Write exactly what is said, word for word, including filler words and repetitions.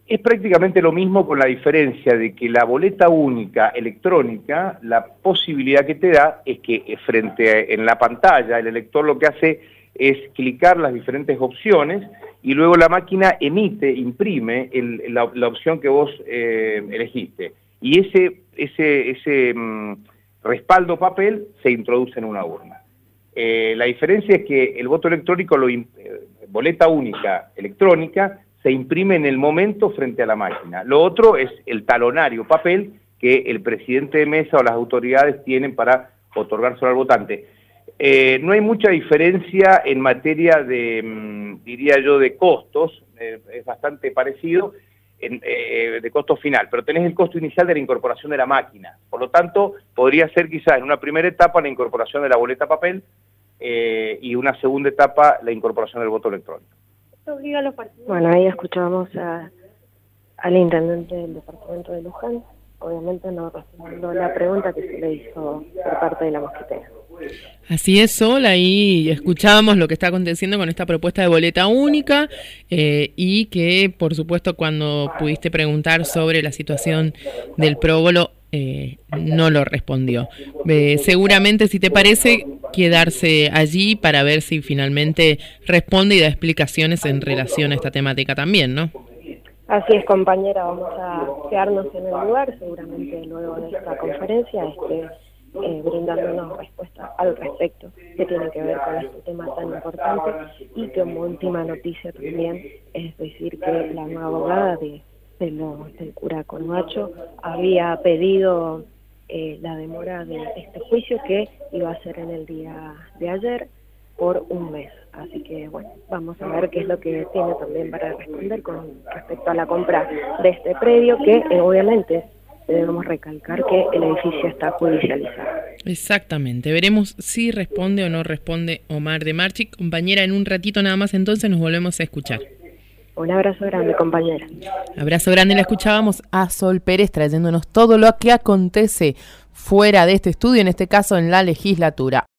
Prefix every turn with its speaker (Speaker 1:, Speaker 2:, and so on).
Speaker 1: Es prácticamente lo mismo, con la diferencia de que la boleta única electrónica, la posibilidad que te da es que frente a, en la pantalla, el elector lo que hace es clicar las diferentes opciones y luego la máquina emite, imprime el, la, la opción que vos eh, elegiste. Y ese, ese, ese mm, respaldo papel se introduce en una urna. Eh, la diferencia es que el voto electrónico, lo, eh, boleta única electrónica, se imprime en el momento frente a la máquina. Lo otro es el talonario papel que el presidente de mesa o las autoridades tienen para otorgárselo al votante. Eh, no hay mucha diferencia en materia de, mmm, diría yo, de costos, eh, es bastante parecido, en, eh, de costo final, pero tenés el costo inicial de la incorporación de la máquina. Por lo tanto, podría ser quizás en una primera etapa la incorporación de la boleta papel eh, y una segunda etapa la incorporación del voto electrónico.
Speaker 2: Bueno, ahí escuchábamos a, al intendente del departamento de Luján, obviamente no respondiendo la pregunta que se le hizo por parte de la mosquitera.
Speaker 3: Así es, Sol, ahí escuchábamos lo que está aconteciendo con esta propuesta de boleta única eh, y que, por supuesto, cuando pudiste preguntar sobre la situación del próbolo, eh, no lo respondió. Eh, seguramente, si te parece, quedarse allí para ver si finalmente responde y da explicaciones en relación a esta temática también, ¿no?
Speaker 2: Así es, compañera, vamos a quedarnos en el lugar, seguramente luego de esta conferencia, este, eh, brindándonos respuesta al respecto, que tiene que ver con este tema tan importante, y como última noticia también, es decir, que la nueva abogada de, de lo, del cura Corbacho había pedido eh, la demora de este juicio, que iba a ser en el día de ayer, por un mes. Así que, bueno, vamos a ver qué es lo que tiene también para responder con respecto a la compra de este predio, que eh, obviamente debemos recalcar que el edificio está judicializado.
Speaker 3: Exactamente. Veremos si responde o no responde Omar de Marchi. Compañera, en un ratito nada más entonces nos volvemos a escuchar.
Speaker 2: Un abrazo grande, compañera.
Speaker 3: Abrazo grande. La escuchábamos a Sol Pérez trayéndonos todo lo que acontece fuera de este estudio, en este caso en la legislatura.